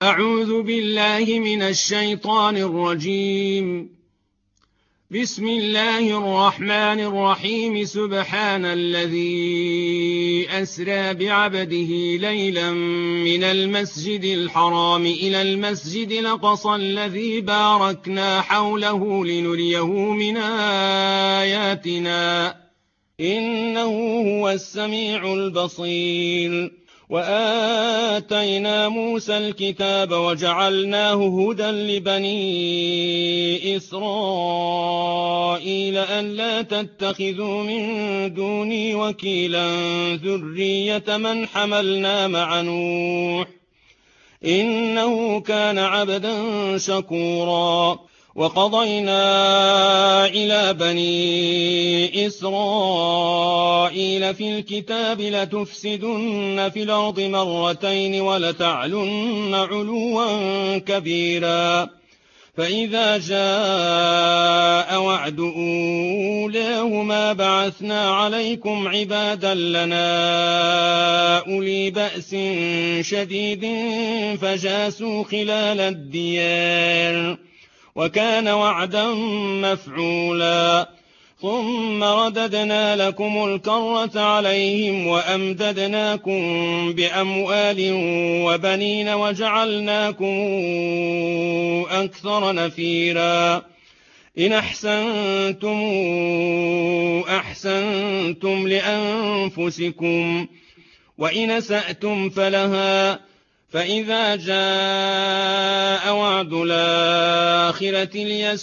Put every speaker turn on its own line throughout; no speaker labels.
أعوذ بالله من الشيطان الرجيم. بسم الله الرحمن الرحيم. سبحان الذي أسرى بعبده ليلا من المسجد الحرام إلى المسجد الأقصى الذي باركنا حوله لنريه من آياتنا إنه هو السميع البصير. وآتينا موسى الكتاب وجعلناه هدى لبني إسرائيل ألا تتخذوا من دوني وكيلا ذرية من حملنا مع نوح إنه كان عبدا شكورا. وقضينا إلى بني إسرائيل في الكتاب لتفسدن في الأرض مرتين ولتعلن علوا كبيرا. فإذا جاء وعد أولاهما بعثنا عليكم عبادا لنا أولي بأس شديد فجاسوا خلال الديار وكان وعدا مفعولا. ثم رددنا لكم الكرة عليهم وأمددناكم بأموال وبنين وجعلناكم أكثر نفيرا. إن أحسنتم أحسنتم لأنفسكم وإن أسأتم فلها. فإذا جاء وعد الآخرة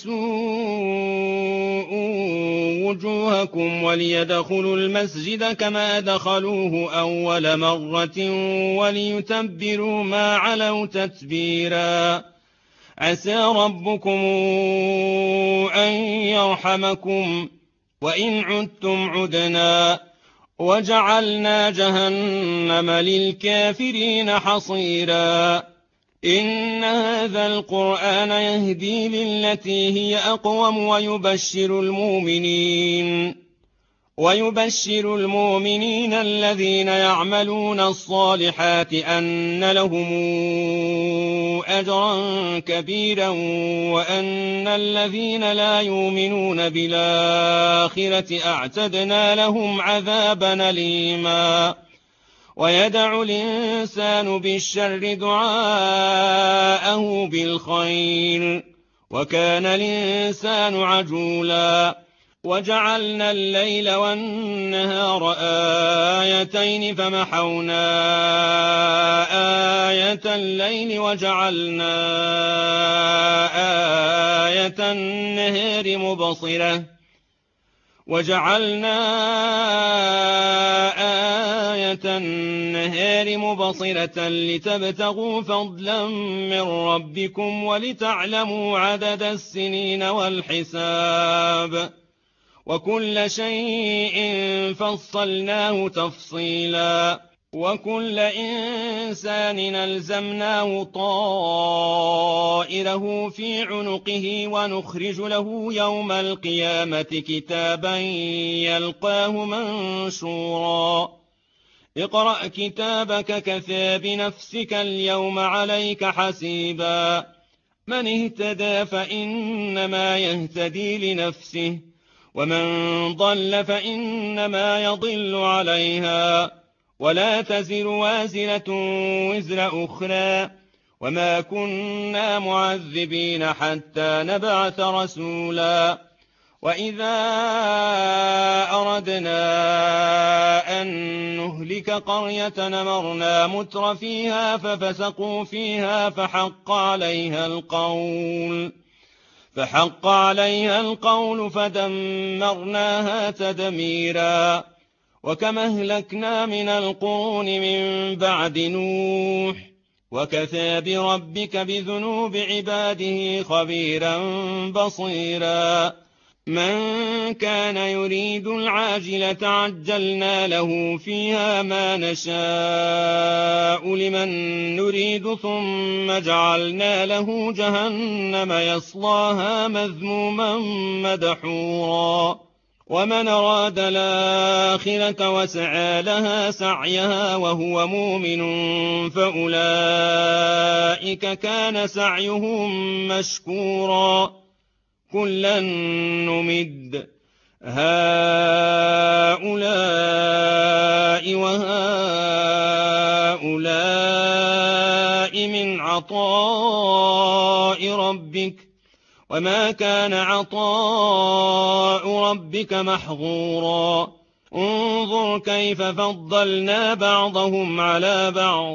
ليسوءوا وجوهكم وليدخلوا المسجد كما دخلوه أول مرة وليتبروا ما علوا تتبيرا. عسى ربكم أن يرحمكم وإن عدتم عدنا وجعلنا جهنم للكافرين حصيرا. إن هذا القرآن يهدي للتي هي أقوم ويبشر المؤمنين الذين يعملون الصالحات أن لهم أجرا كبيرا وأن الذين لا يؤمنون بالآخرة أعتدنا لهم عذابا أليما. ويدع الإنسان بالشر دعاءه بالخير وكان الإنسان عجولا. وجعلنا الليل والنهار آيتين فمحونا آية الليل وجعلنا آية النهار مبصرة لتبتغوا فضلا من ربكم ولتعلموا عدد السنين والحساب وكل شيء فصلناه تفصيلا. وكل إنسان ألزمناه طائره في عنقه ونخرج له يوم القيامة كتابا يلقاه منشورا. اقرأ كتابك كفى بنفسك اليوم عليك حسيبا. من اهتدى فإنما يهتدي لنفسه ومن ضل فإنما يضل عليها ولا تزر وازرة وزر أخرى وما كنا معذبين حتى نبعث رسولا. وإذا أردنا أن نهلك قرية أمرنا متر فيها ففسقوا فيها فحق عليها القول فدمرناها تدميرا. وكما أهلكنا من القرون من بعد نوح وكفى بربك بذنوب عباده خبيرا بصيرا. من كان يريد العاجلة عجلنا له فيها ما نشاء لمن نريد ثم جعلنا له جهنم يصلاها مذموما مدحورا. ومن أراد الآخرة وسعى لها سعيها وهو مؤمن فأولئك أولئك كان سعيهم مشكورا كلا نمد هؤلاء وهؤلاء من عطاء ربك وما كان عطاء ربك محظورا انظر كيف فضلنا بعضهم على بعض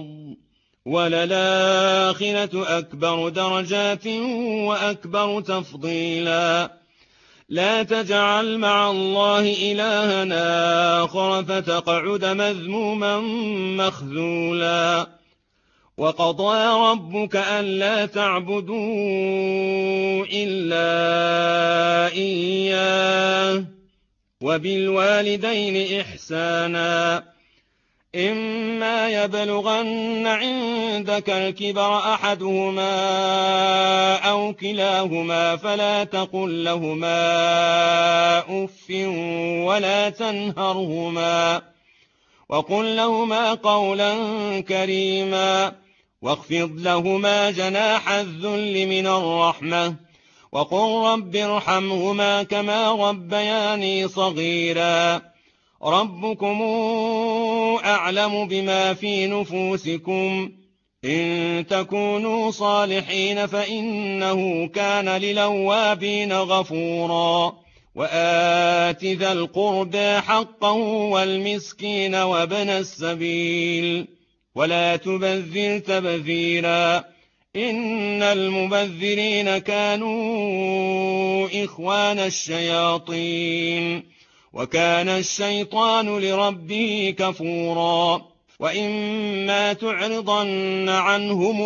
وللآخرة أكبر درجات وأكبر تفضيلا لا تجعل مع الله إلها آخر فتقعد مذموما مخذولا وقضى ربك ألا تعبدوا إلا إياه وبالوالدين إحسانا إما يبلغن عندك الكبر أحدهما أو كلاهما فلا تقل لهما أف ولا تنهرهما وقل لهما قولا كريما واخفض لهما جناح الذل من الرحمة وقل رب ارحمهما كما ربياني صغيرا ربكم أعلم بما في نفوسكم إن تكونوا صالحين فإنه كان للأوابين غفورا وآت ذا القربى حقه والمسكين وابن السبيل ولا تبذر تبذيرا إن المبذرين كانوا إخوان الشياطين وكان الشيطان لربه كفورا وإما تعرضن عنهم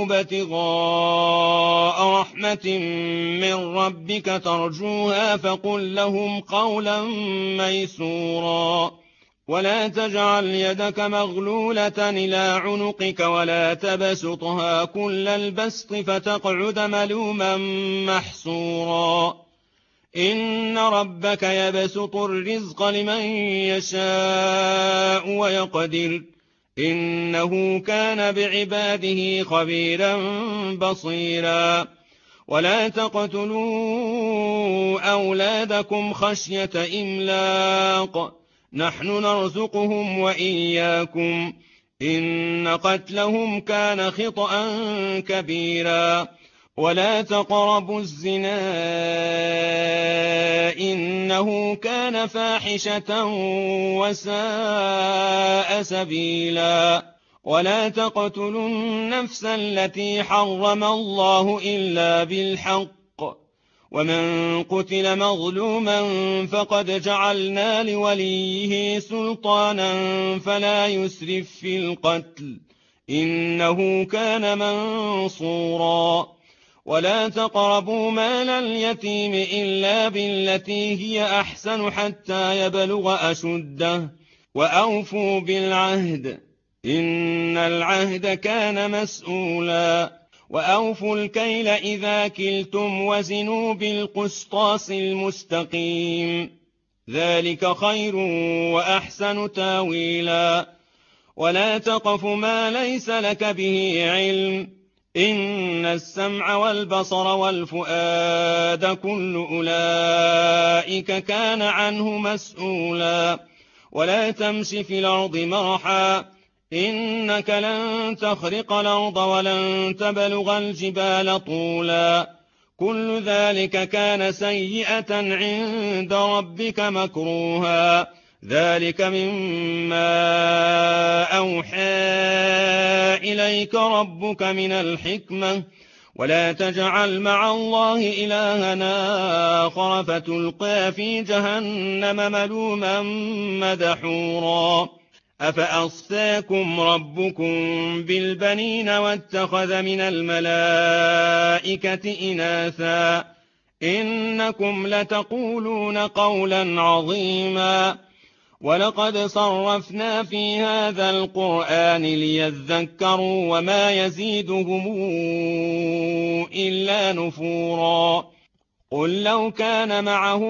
ابتغاء رحمة من ربك ترجوها فقل لهم قولا ميسورا ولا تجعل يدك مغلولة إلى عنقك ولا تبسطها كل البسط فتقعد ملوما محسورا إن ربك يبسط الرزق لمن يشاء ويقدر إنه كان بعباده خبيرا بصيرا ولا تقتلوا أولادكم خشية إملاق نحن نرزقهم وإياكم إن قتلهم كان خطأ كبيرا ولا تقربوا الزنا إنه كان فاحشة وساء سبيلا ولا تقتلوا النفس التي حرم الله إلا بالحق ومن قتل مظلوما فقد جعلنا لوليه سلطانا فلا يسرف في القتل إنه كان منصورا ولا تقربوا مال اليتيم إلا بالتي هي أحسن حتى يبلغ أشده وأوفوا بالعهد إن العهد كان مسؤولا وأوفوا الكيل إذا كلتم وزنوا بالقسطاس المستقيم ذلك خير وأحسن تاويلا ولا تقف ما ليس لك به علم إن السمع والبصر والفؤاد كل أولئك كان عنه مسؤولا ولا تمش في الأرض مرحا إنك لن تخرق الأرض ولن تبلغ الجبال طولا كل ذلك كان سيئة عند ربك مكروها ذلك مما أوحى إليك ربك من الحكمة ولا تجعل مع الله إلها آخر فتلقى في جهنم ملوما مدحورا أفأصفاكم ربكم بالبنين واتخذ من الملائكة إناثا إنكم لتقولون قولا عظيما ولقد صرفنا في هذا القرآن ليذكروا وما يزيدهم إلا نفورا قل لو كان معه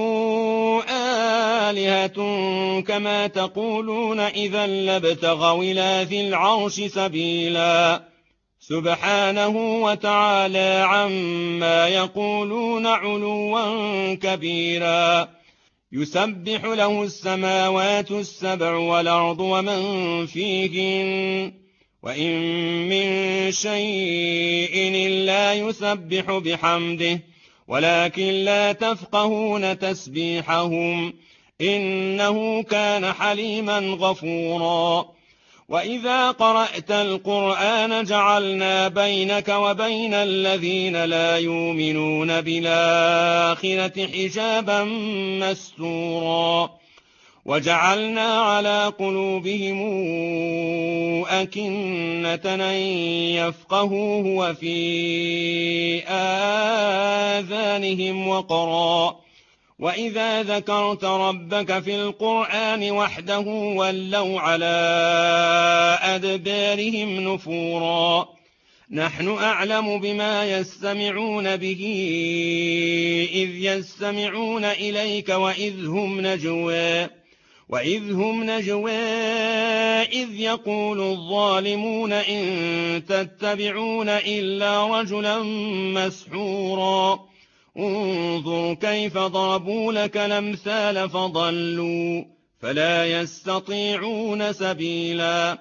آلهة كما تقولون إذا لابتغوا إلى ذي العرش سبيلا سبحانه وتعالى عما يقولون علوا كبيرا. يسبح له السماوات السبع والأرض ومن فيهن وإن من شيء إلا يسبح بحمده ولكن لا تفقهون تسبيحهم إنه كان حليما غفورا. وإذا قرأت القرآن جعلنا بينك وبين الذين لا يؤمنون بالآخرة حجابا مستورا. وجعلنا على قلوبهم أكنة أن يفقهوه وفي آذانهم وقرا. وإذا ذكرت ربك في القرآن وحده ولوا على أدبارهم نفورا. نحن أعلم بما يستمعون به إذ يستمعون إليك وإذ هم نجوى إذ يقول الظالمون إن تتبعون إلا رجلا مسحورا. انظر كيف ضربوا لك الأمثال فضلوا فلا يستطيعون سبيلا.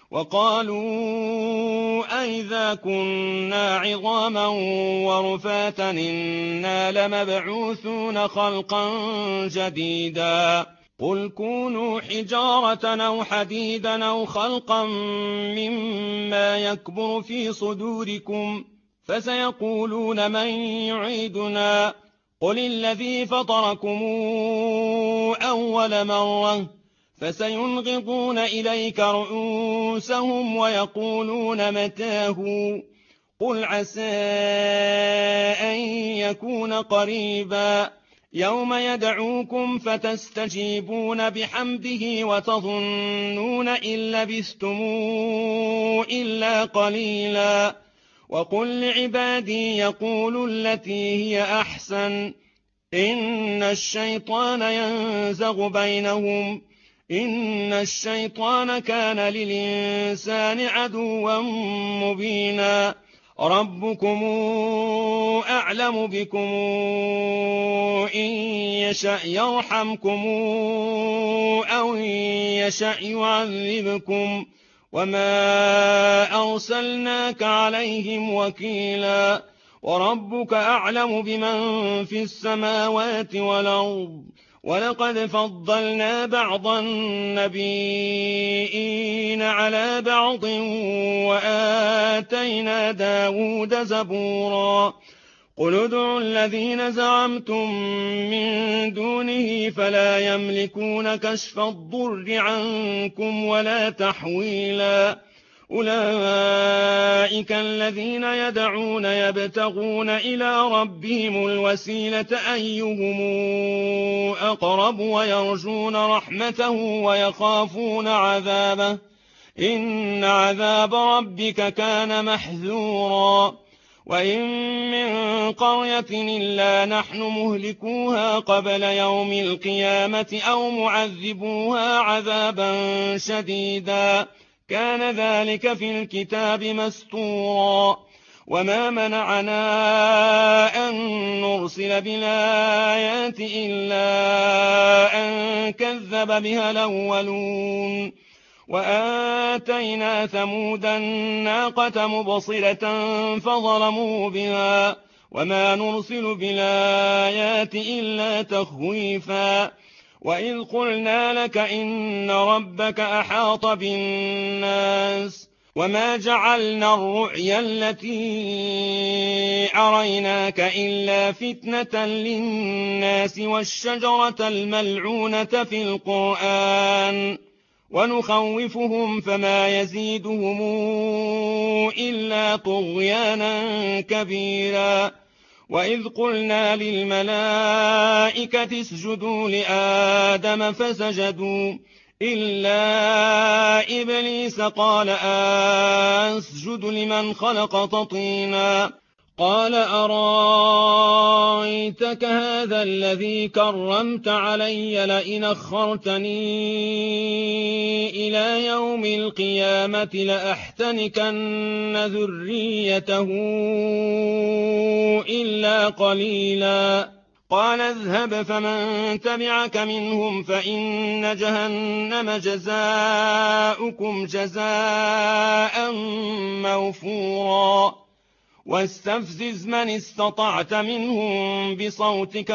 وقالوا أئذا كنا عظاما ورفاتا إنا لمبعوثون خلقا جديدا. قل كونوا حجارة أو حديدا أو خلقا مما يكبر في صدوركم فسيقولون من يعيدنا قل الذي فطركم أول مرة فسينغضون إليك رؤوسهم ويقولون متاه قل عسى أن يكون قريبا. يوم يدعوكم فتستجيبون بحمده وتظنون إن لبثتم إلا قليلا. وقل لعبادي يقولوا التي هي أحسن إن الشيطان ينزغ بينهم إن الشيطان كان للإنسان عدوا مبينا. ربكم أعلم بكم إن يشأ يرحمكم أو إن يشأ يعذبكم وما أرسلناك عليهم وكيلا. وربك أعلم بمن في السماوات والأرض ولقد فضلنا بعض النبيين على بعض وآتينا داود زبورا. قل ادعوا الذين زعمتم من دونه فلا يملكون كشف الضر عنكم ولا تحويلا. أولئك الذين يدعون يبتغون إلى ربهم الوسيلة أيهم أقرب ويرجون رحمته ويخافون عذابه إن عذاب ربك كان محذورا. وإن من قرية إلا نحن مهلكوها قبل يوم القيامة أو معذبوها عذابا شديدا كان ذلك في الكتاب مسطورا. وما منعنا أن نرسل بالآيات إلا أن كذب بها الأولون. وآتينا ثمود الناقة مبصرة فظلموا بها وما نرسل بالآيات إلا تخويفا. وإذ قلنا لك إن ربك أحاط بالناس وما جعلنا الرؤيا التي أريناك إلا فتنة للناس والشجرة الملعونة في القرآن ونخوفهم فما يزيدهم إلا طغيانا كبيرا. وإذ قلنا للملائكة اسجدوا لآدم فسجدوا إلا إبليس قال أسجد لمن خلقت طينا قال أرايتك هذا الذي كرمت علي لئن أخرتني إلى يوم القيامة لأحتنكن ذريته إلا قليلا قال اذهب فمن تبعك منهم فإن جهنم جزاؤكم جزاء موفورا واستفزز من استطعت منهم بصوتك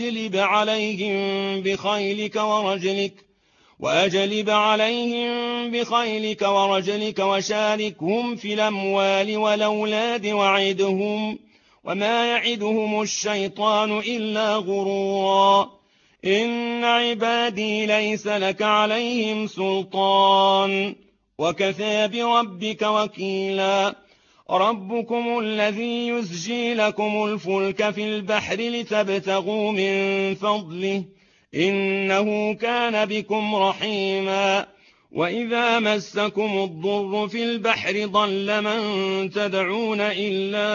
وأجلب عليهم بخيلك ورجلك وشاركهم في الأموال والأولاد وعدهم وما يعدهم الشيطان إلا غرورا إن عبادي ليس لك عليهم سلطان وكفى بربك وكيلا ربكم الذي يزجي لكم الفلك في البحر لتبتغوا من فضله إنه كان بكم رحيما وإذا مسكم الضر في البحر ضل من تدعون إلا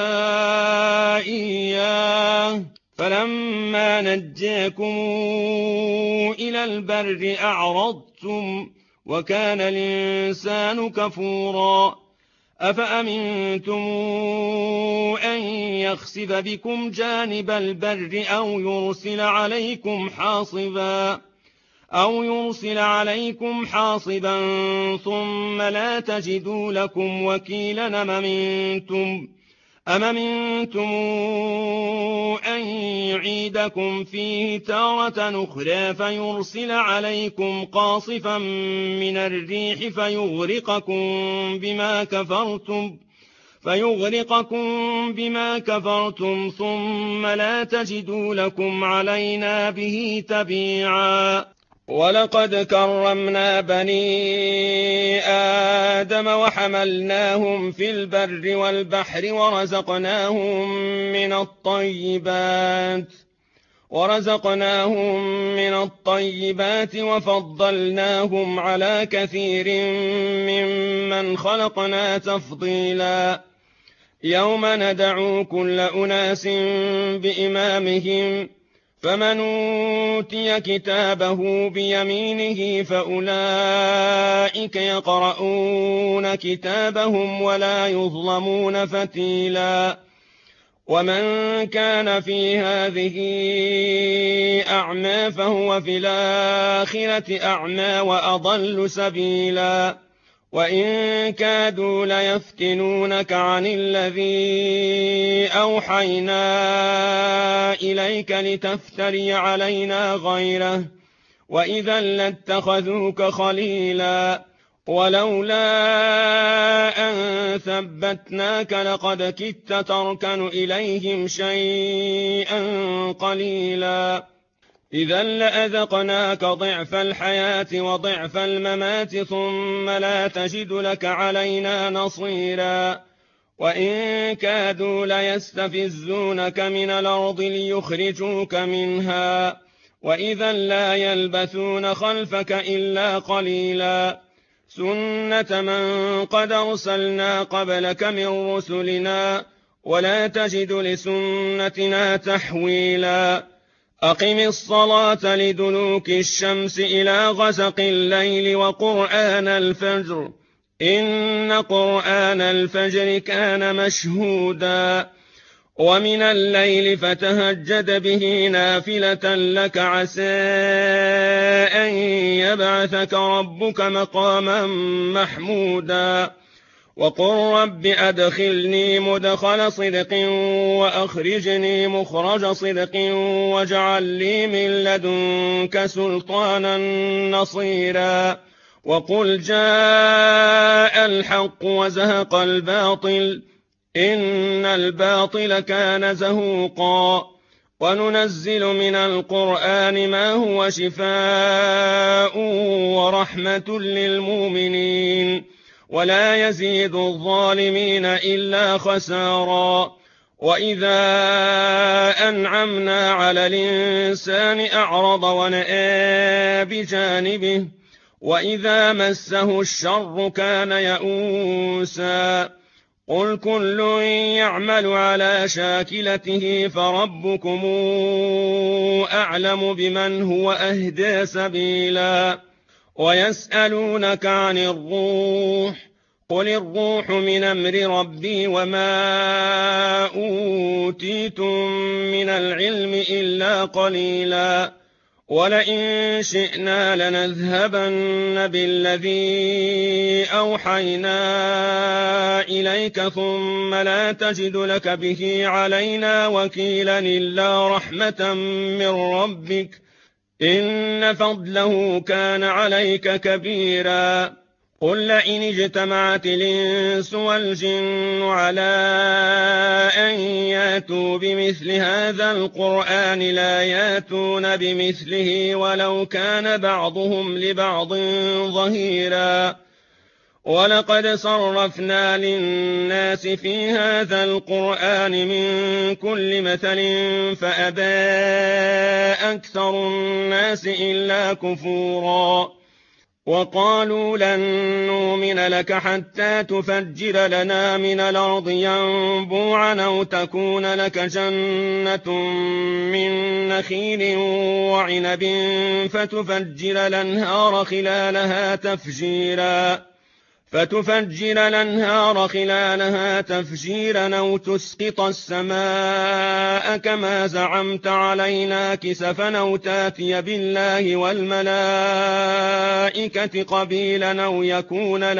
إياه فلما نجاكم إلى البر أعرضتم وكان الإنسان كفورا أفأمنتم أن يخسف بكم جانب البر أو يرسل عليكم حاصبا ثم لا تجدوا لكم وكيلا أم أمنتم أن يعيدكم فيه تارة أخرى فيرسل عليكم قاصفا من الريح فيغرقكم بما كفرتم ثم لا تجدوا لكم علينا به تبيعا ولقد كرمنا بني آدم وحملناهم في البر والبحر ورزقناهم من الطيبات وفضلناهم على كثير ممن خلقنا تفضيلا يوم ندعو كل أناس بإمامهم فمن أوتي كتابه بيمينه فأولئك يقرؤون كتابهم ولا يظلمون فتيلا ومن كان في هذه أعمى فهو في الآخرة أعمى وأضل سبيلا وإن كادوا ليفتنونك عن الذي أوحينا إليك لتفتري علينا غيره وإذا لاتخذوك خليلا ولولا أن ثبتناك لقد كدت تركن إليهم شيئا قليلا إذا لأذقناك ضعف الحياة وضعف الممات ثم لا تجد لك علينا نصيرا وإن كادوا ليستفزونك من الأرض ليخرجوك منها وإذا لا يلبثون خلفك إلا قليلا سنة من قد أرسلنا قبلك من رسلنا ولا تجد لسنتنا تحويلا أقم الصلاة لدلوك الشمس إلى غسق الليل وقرآن الفجر إن قرآن الفجر كان مشهودا ومن الليل فتهجد به نافلة لك عسى أن يبعثك ربك مقاما محمودا وقل رب أدخلني مدخل صدق وأخرجني مخرج صدق واجعل لي من لدنك سلطانا نصيرا وقل جاء الحق وزهق الباطل إن الباطل كان زهوقا وننزل من القرآن ما هو شفاء ورحمة للمؤمنين ولا يزيد الظالمين إلا خسارا وإذا أنعمنا على الإنسان أعرض ونأى بجانبه وإذا مسه الشر كان يئوسا قل كل يعمل على شاكلته فربكم أعلم بمن هو أهدى سبيلا ويسألونك عن الروح قل الروح من أمر ربي وما أوتيتم من العلم إلا قليلا ولئن شئنا لنذهبن بالذي أوحينا إليك ثم لا تجد لك به علينا وكيلا إلا رحمة من ربك إن فضله كان عليك كبيرا قل لئن اجتمعت الإنس والجن على أن ياتوا بمثل هذا القرآن لا ياتون بمثله ولو كان بعضهم لبعض ظهيرا ولقد صرفنا للناس في هذا القرآن من كل مثل فأبى أكثر الناس إلا كفورا وقالوا لن نؤمن لك حتى تفجر لنا من الأرض ينبوعا أو تكون لك جنة من نخيل وعنب فتفجر الأنهار خلالها تفجيرا أو تسقط السماء كما زعمت علينا كسفا أو تاتي بالله والملائكة قبيلا أو يكون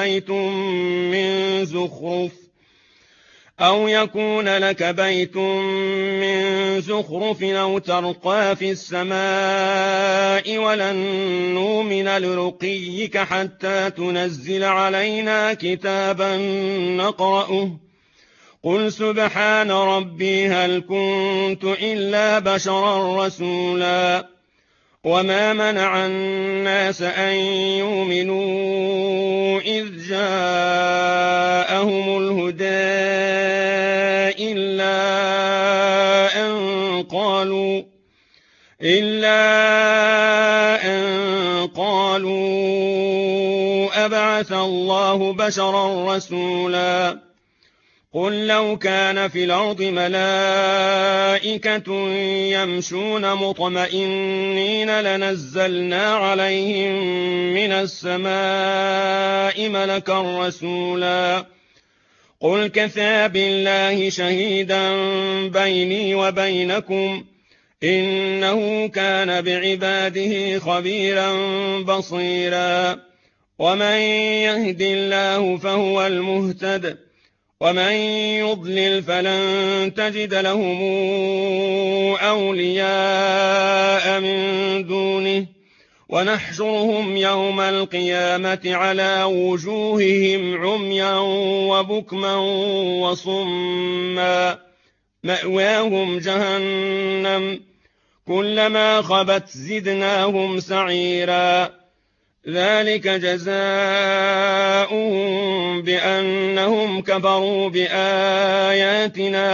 لك بيت من زخرف أو ترقى في السماء ولن نؤمن لرقيك حتى تنزل علينا كتابا نقرأه قل سبحان ربي هل كنت إلا بشرا رسولا وما منع الناس أن يؤمنوا إذ جاءهم الهدى إلا أن قالوا أبعث الله بشرا رسولا قل لو كان في الأرض ملائكة يمشون مطمئنين لنزلنا عليهم من السماء ملكا رسولا قل كفى بالله شهيدا بيني وبينكم إنه كان بعباده خبيرا بصيرا ومن يهد الله فهو المهتد ومن يضلل فلن تجد لهم أولياء من دونه ونحشرهم يوم القيامة على وجوههم عميا وبكما وصما مأواهم جهنم كلما خبت زدناهم سعيرا ذلك جزاؤهم بأنهم كفروا بآياتنا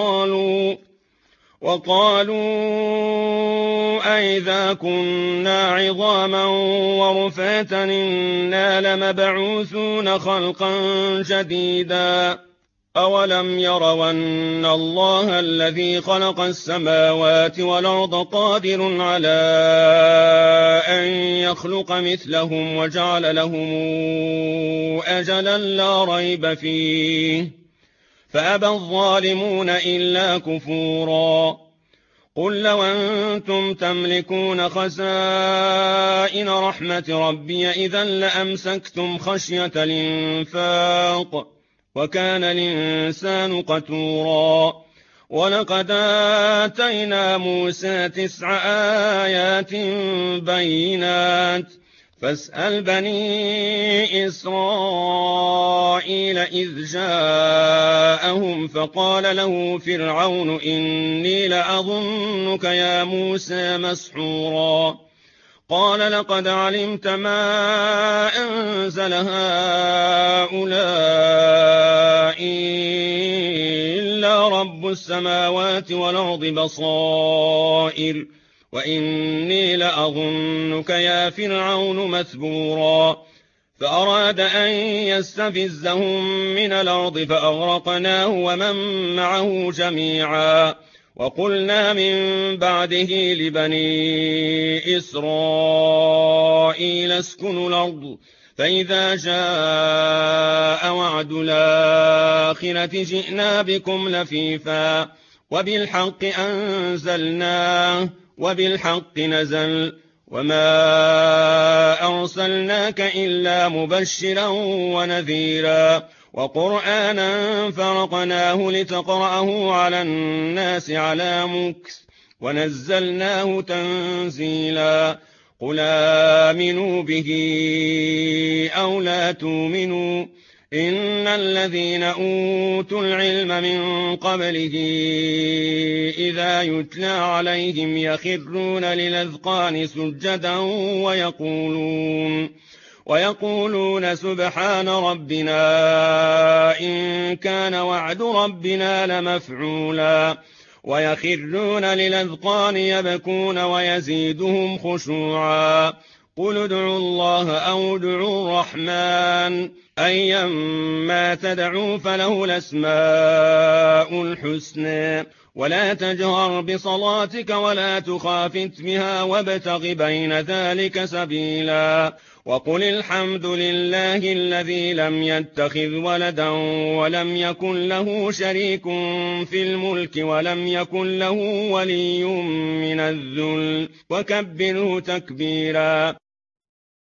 وقالوا أئذا كنا عظاما ورفاتا إنا لمبعوثون خلقا جديدا أولم يروا أن الله الذي خلق السماوات والأرض قادر على أن يخلق مثلهم وجعل لهم أجلا لا ريب فيه فأبى الظالمون إلا كفورا قل لو أنتم تملكون خزائن رحمة ربي إذا لأمسكتم خشية الإنفاق وكان الإنسان قتورا ولقد آتينا موسى 9 آيات بينات فاسأل بني إسرائيل إذ جاءهم فقال له فرعون إني لأظنك يا موسى مسحورا قال لقد علمت ما أنزل هؤلاء إلا رب السماوات والأرض بصائر وإني لأظنك يا فرعون مثبورا فأراد أن يستفزهم من الأرض فأغرقناه ومن معه جميعا وقلنا من بعده لبني إسرائيل اسكنوا الأرض فإذا جاء وعد الآخرة جئنا بكم لفيفا وبالحق أنزلناه وبالحق نزل وما أرسلناك إلا مبشرا ونذيرا وقرآنا فرقناه لتقرأه على الناس على مكث ونزلناه تنزيلا قل آمنوا به أو لا تؤمنوا إن الذين أوتوا العلم من قبله إذا يتلى عليهم يخرون للأذقان سجدا ويقولون سبحان ربنا إن كان وعد ربنا لمفعولا ويخرون للأذقان يبكون ويزيدهم خشوعا قل ادعوا الله أو ادعوا الرحمن أيما تدعوا فله الأسماء الحسنى ولا تجهر بصلاتك ولا تخافت بها وابتغ بين ذلك سبيلا وقل الحمد لله الذي لم يتخذ ولدا ولم يكن له شريك في الملك ولم يكن له ولي من الذل وكبره تكبيرا